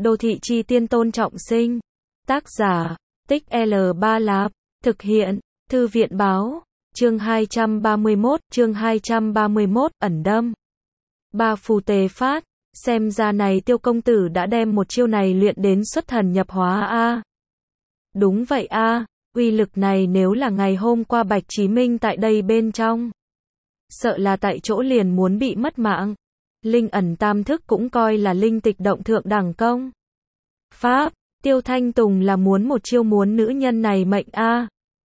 Đô thị chi tiên Tôn Trọng Sinh. Tác giả, Tích L3 Lạp. Thực hiện, Thư viện báo. Chương 231, ẩn đâm. Ba phù tề phát. Xem ra này Tiêu công tử đã đem một chiêu này luyện đến xuất thần nhập hóa a. Đúng vậy a, uy lực này nếu là ngày hôm qua Bạch Chí Minh tại đây bên trong, sợ là tại chỗ liền muốn bị mất mạng. Linh ẩn tam thức cũng coi là linh tịch động thượng đẳng công pháp, Tiêu Thanh Tùng là muốn một chiêu muốn nữ nhân này mệnh a.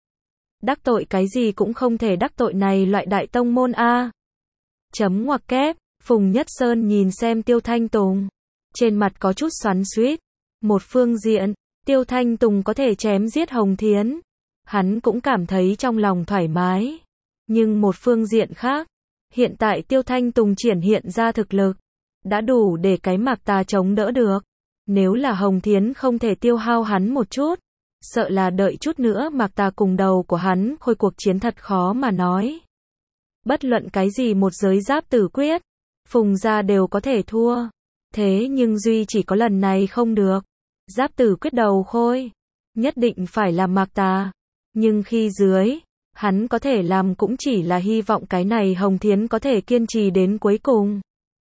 Đắc tội cái gì cũng không thể đắc tội này loại đại tông môn a. Chấm ngoặc kép, Phùng Nhất Sơn nhìn xem Tiêu Thanh Tùng, trên mặt có chút xoắn xuýt. Một phương diện, Tiêu Thanh Tùng có thể chém giết Hồng Thiến, hắn cũng cảm thấy trong lòng thoải mái. Nhưng một phương diện khác, hiện tại Tiêu Thanh Tùng triển hiện ra thực lực, đã đủ để cái Mạc Tà chống đỡ được. Nếu là Hồng Thiến không thể tiêu hao hắn một chút, sợ là đợi chút nữa Mạc Tà cùng đầu của hắn khôi cuộc chiến thật khó mà nói. Bất luận cái gì một giới giáp tử quyết, Phùng gia đều có thể thua. Thế nhưng duy chỉ có lần này không được. Giáp tử quyết đầu khôi, nhất định phải là Mạc Tà. Nhưng khi dưới, hắn có thể làm cũng chỉ là hy vọng cái này Hồng Thiến có thể kiên trì đến cuối cùng.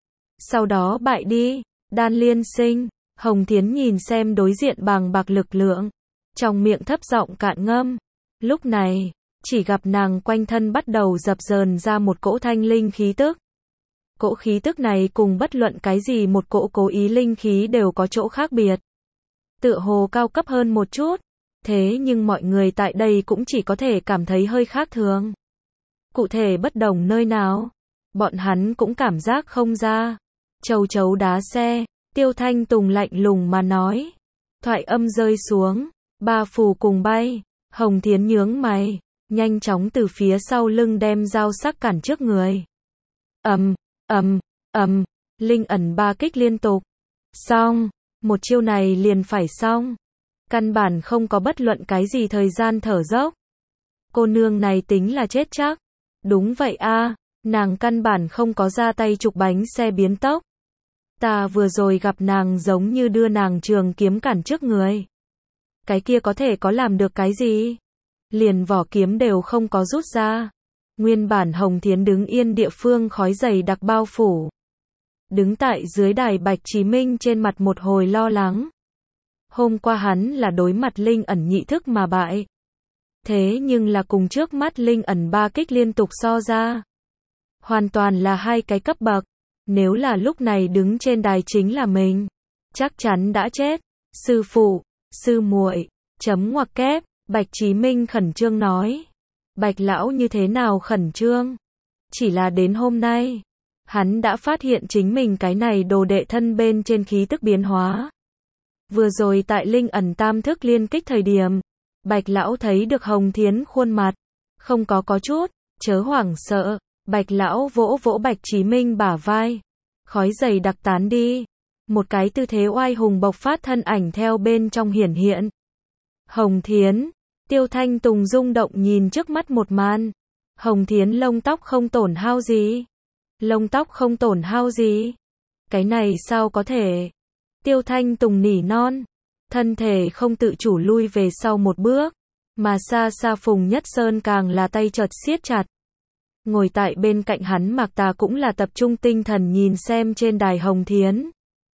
Sau đó bại đi, Đan Liên Sinh. Hồng Thiến nhìn xem đối diện bàng bạc lực lượng, trong miệng thấp giọng cạn ngâm. Lúc này, chỉ gặp nàng quanh thân bắt đầu dập dờn ra một cỗ thanh linh khí tức. Cỗ khí tức này cùng bất luận cái gì một cỗ cố ý linh khí đều có chỗ khác biệt. Tựa hồ cao cấp hơn một chút, thế nhưng mọi người tại đây cũng chỉ có thể cảm thấy hơi khác thường. Cụ thể bất đồng nơi nào, bọn hắn cũng cảm giác không ra. Châu chấu đá xe, Tiêu Thanh Tùng lạnh lùng mà nói. Thoại âm rơi xuống, ba phù cùng bay, Hồng Thiến nhướng mày, nhanh chóng từ phía sau lưng đem dao sắc cản trước người. Linh ẩn ba kích liên tục. Xong, một chiêu này liền phải xong. Căn bản không có bất luận cái gì thời gian thở dốc. Cô nương này tính là chết chắc. Đúng vậy a, nàng căn bản không có ra tay chụp bánh xe biến tốc. Ta vừa rồi gặp nàng giống như đưa nàng trường kiếm cản trước người. Cái kia có thể có làm được cái gì? Liền vỏ kiếm đều không có rút ra. Nguyên bản Hồng Thiến đứng yên địa phương khói dày đặc bao phủ. Đứng tại dưới đài Bạch Chí Minh trên mặt một hồi lo lắng. Hôm qua hắn là đối mặt linh ẩn nhị thức mà bại. Thế nhưng là cùng trước mắt linh ẩn ba kích liên tục so ra, hoàn toàn là hai cái cấp bậc. Nếu là lúc này đứng trên đài chính là mình, chắc chắn đã chết. Sư phụ, sư muội, chấm ngoặc kép, Bạch Chí Minh khẩn trương nói. Bạch lão như thế nào khẩn trương? Chỉ là đến hôm nay, hắn đã phát hiện chính mình cái này đồ đệ thân bên trên khí tức biến hóa. Vừa rồi tại linh ẩn tam thức liên kích thời điểm, Bạch lão thấy được Hồng Thiến khuôn mặt, không có chút, chớ hoảng sợ. Bạch lão vỗ vỗ Bạch Chí Minh bả vai, khói dày đặc tán đi, một cái tư thế oai hùng bộc phát thân ảnh theo bên trong hiển hiện. Hồng Thiến, Tiêu Thanh Tùng rung động nhìn trước mắt một màn. Hồng Thiến lông tóc không tổn hao gì? Lông tóc không tổn hao gì? Cái này sao có thể? Tiêu Thanh Tùng nỉ non, thân thể không tự chủ lui về sau một bước, mà xa xa Phùng Nhất Sơn càng là tay chợt siết chặt. Ngồi tại bên cạnh hắn Mạc Tà cũng là tập trung tinh thần nhìn xem trên đài Hồng Thiến.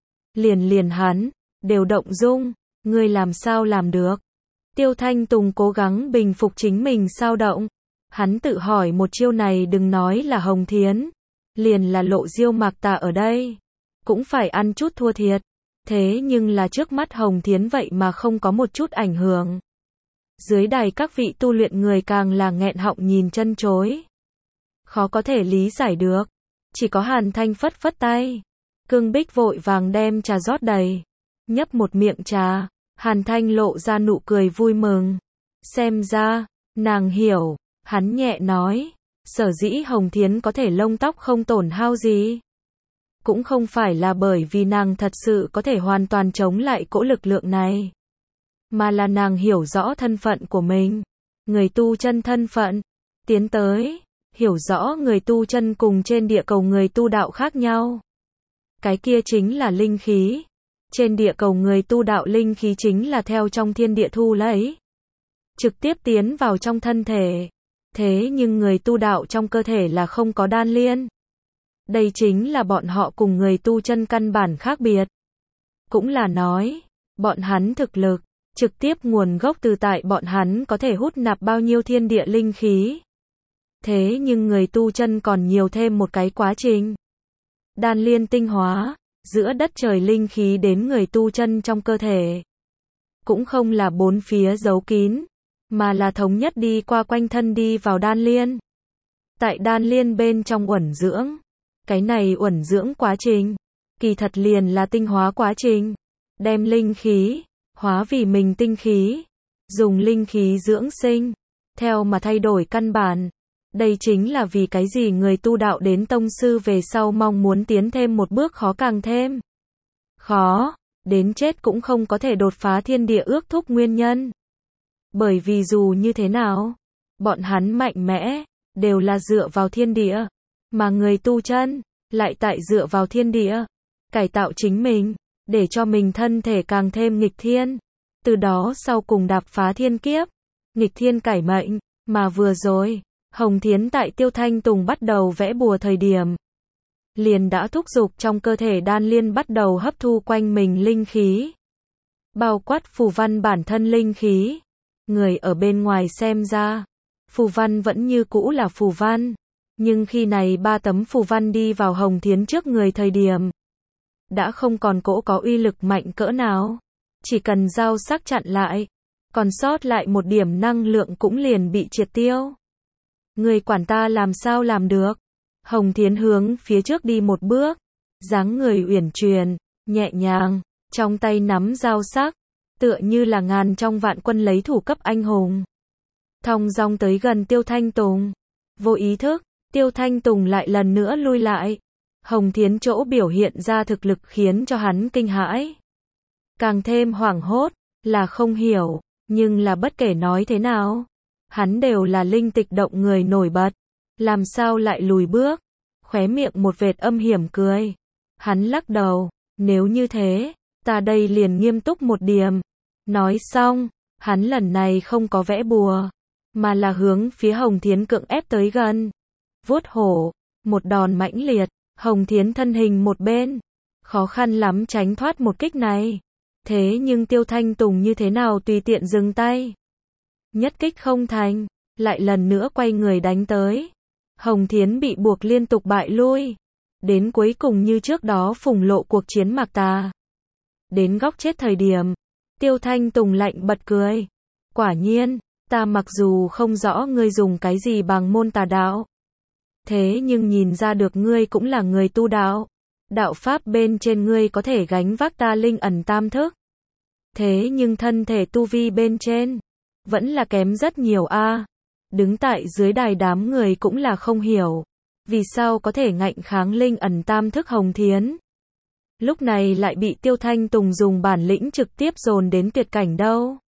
Liền hắn, đều động dung, ngươi làm sao làm được? Tiêu Thanh Tùng cố gắng bình phục chính mình sao động. Hắn tự hỏi một chiêu này đừng nói là Hồng Thiến, liền là Lộ Diêu Mạc Tà ở đây, cũng phải ăn chút thua thiệt. Thế nhưng là trước mắt Hồng Thiến vậy mà không có một chút ảnh hưởng. Dưới đài các vị tu luyện người càng là nghẹn họng nhìn chân chối. Khó có thể lý giải được. Chỉ có Hàn Thanh phất phất tay. Cương Bích vội vàng đem trà rót đầy. Nhấp một miệng trà, Hàn Thanh lộ ra nụ cười vui mừng. Xem ra, nàng hiểu. Hắn nhẹ nói, sở dĩ Hồng Thiến có thể lông tóc không tổn hao gì. Cũng không phải là bởi vì nàng thật sự có thể hoàn toàn chống lại cỗ lực lượng này. Mà là nàng hiểu rõ thân phận của mình. Người tu chân thân phận. Tiến tới, hiểu rõ người tu chân cùng trên địa cầu người tu đạo khác nhau. Cái kia chính là linh khí. Trên địa cầu người tu đạo linh khí chính là theo trong thiên địa thu lấy, trực tiếp tiến vào trong thân thể. Thế nhưng người tu đạo trong cơ thể là không có đan liên. Đây chính là bọn họ cùng người tu chân căn bản khác biệt. Cũng là nói, bọn hắn thực lực, trực tiếp nguồn gốc từ tại bọn hắn có thể hút nạp bao nhiêu thiên địa linh khí. Thế nhưng người tu chân còn nhiều thêm một cái quá trình. Đan liên tinh hóa, giữa đất trời linh khí đến người tu chân trong cơ thể. Cũng không là bốn phía giấu kín, mà là thống nhất đi qua quanh thân đi vào đan liên. Tại đan liên bên trong uẩn dưỡng. Cái này uẩn dưỡng quá trình, kỳ thật liền là tinh hóa quá trình. Đem linh khí, hóa vì mình tinh khí. Dùng linh khí dưỡng sinh, theo mà thay đổi căn bản. Đây chính là vì cái gì người tu đạo đến tông sư về sau mong muốn tiến thêm một bước khó càng thêm. Khó, đến chết cũng không có thể đột phá thiên địa ước thúc nguyên nhân. Bởi vì dù như thế nào, bọn hắn mạnh mẽ, đều là dựa vào thiên địa. Mà người tu chân, lại tại dựa vào thiên địa, cải tạo chính mình, để cho mình thân thể càng thêm nghịch thiên. Từ đó sau cùng đạp phá thiên kiếp, nghịch thiên cải mệnh, mà vừa rồi, Hồng Thiến tại Tiêu Thanh Tùng bắt đầu vẽ bùa thời điểm. Liền đã thúc giục trong cơ thể đan liên bắt đầu hấp thu quanh mình linh khí. Bao quát phù văn bản thân linh khí. Người ở bên ngoài xem ra, phù văn vẫn như cũ là phù văn. Nhưng khi này 3 tấm phù văn đi vào Hồng Thiến trước người thời điểm, đã không còn cỗ có uy lực mạnh cỡ nào. Chỉ cần dao sắc chặn lại, còn sót lại một điểm năng lượng cũng liền bị triệt tiêu. Người quản ta làm sao làm được? Hồng Thiến hướng phía trước đi một bước, dáng người uyển chuyển, nhẹ nhàng, trong tay nắm dao sắc, tựa như là ngàn trong vạn quân lấy thủ cấp anh hùng. Thong dong tới gần Tiêu Thanh Tùng. Vô ý thức, Tiêu Thanh Tùng lại lần nữa lui lại. Hồng Thiến chỗ biểu hiện ra thực lực khiến cho hắn kinh hãi. Càng thêm hoảng hốt, là không hiểu, nhưng là bất kể nói thế nào, hắn đều là linh tịch động người nổi bật. Làm sao lại lùi bước? Khóe miệng một vệt âm hiểm cười. Hắn lắc đầu, nếu như thế, ta đây liền nghiêm túc một điểm. Nói xong, hắn lần này không có vẽ bùa, mà là hướng phía Hồng Thiến cưỡng ép tới gần. Vuốt hổ, một đòn mãnh liệt, Hồng Thiến thân hình một bên, khó khăn lắm tránh thoát một kích này. Thế nhưng Tiêu Thanh Tùng như thế nào tùy tiện dừng tay. Nhất kích không thành, lại lần nữa quay người đánh tới. Hồng Thiến bị buộc liên tục bại lui. Đến cuối cùng như trước đó phùng lộ cuộc chiến Mạc Tà. Đến góc chết thời điểm, Tiêu Thanh Tùng lạnh bật cười. Quả nhiên, ta mặc dù không rõ ngươi dùng cái gì bằng môn tà đạo. Thế nhưng nhìn ra được ngươi cũng là người tu đạo. Đạo pháp bên trên ngươi có thể gánh vác ta linh ẩn tam thức. Thế nhưng thân thể tu vi bên trên, vẫn là kém rất nhiều a. Đứng tại dưới đài đám người cũng là không hiểu. Vì sao có thể ngạnh kháng linh ẩn tam thức Hồng Thiến. Lúc này lại bị Tiêu Thanh Tùng dùng bản lĩnh trực tiếp dồn đến tuyệt cảnh đâu.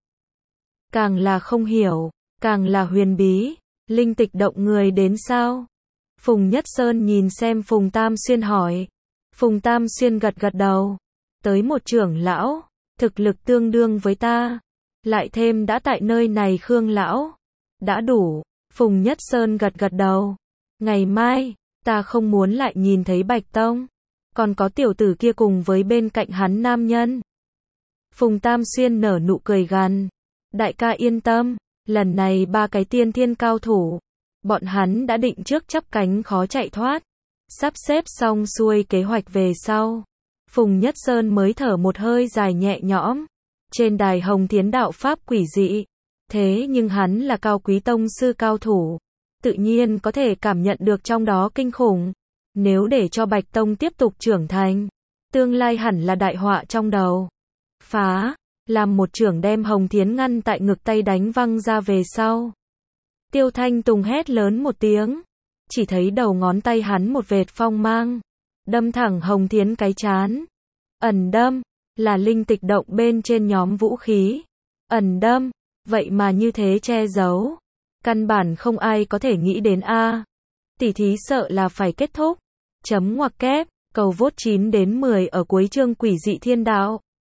Càng là không hiểu, càng là huyền bí. Linh tịch động người đến sao? Phùng Nhất Sơn nhìn xem Phùng Tam Xuyên hỏi. Phùng Tam Xuyên gật gật đầu. Tới một trưởng lão, thực lực tương đương với ta. Lại thêm đã tại nơi này Khương lão. Đã đủ. Phùng Nhất Sơn gật gật đầu. Ngày mai, ta không muốn lại nhìn thấy Bạch Tông. Còn có tiểu tử kia cùng với bên cạnh hắn nam nhân. Phùng Tam Xuyên nở nụ cười gằn. Đại ca yên tâm, lần này 3 cái tiên thiên cao thủ. Bọn hắn đã định trước chắp cánh khó chạy thoát. Sắp xếp xong xuôi kế hoạch về sau. Phùng Nhất Sơn mới thở một hơi dài nhẹ nhõm. Trên đài Hồng Thiến đạo pháp quỷ dị. Thế nhưng hắn là cao quý tông sư cao thủ. Tự nhiên có thể cảm nhận được trong đó kinh khủng. Nếu để cho Bạch Tông tiếp tục trưởng thành, tương lai hẳn là đại họa trong đầu. Phá, làm một trưởng đem Hồng Thiến ngăn tại ngực tay đánh văng ra về sau. Tiêu Thanh Tùng hét lớn một tiếng. Chỉ thấy đầu ngón tay hắn một vệt phong mang. Đâm thẳng Hồng Thiến cái trán. Ẩn đâm, là linh tịch động bên trên nhóm vũ khí. Ẩn đâm, vậy mà như thế che giấu. Căn bản không ai có thể nghĩ đến a. Tỉ thí sợ là phải kết thúc. Chấm ngoặc kép, cầu vote 9 đến 10 ở cuối chương Quỷ Dị Thiên Đạo.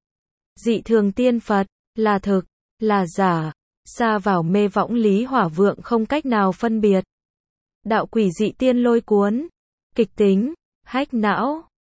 Dị thường tiên Phật, là thực, là giả, sa vào mê võng Lý Hỏa Vượng không cách nào phân biệt. Đạo quỷ dị tiên lôi cuốn, kịch tính, hách não.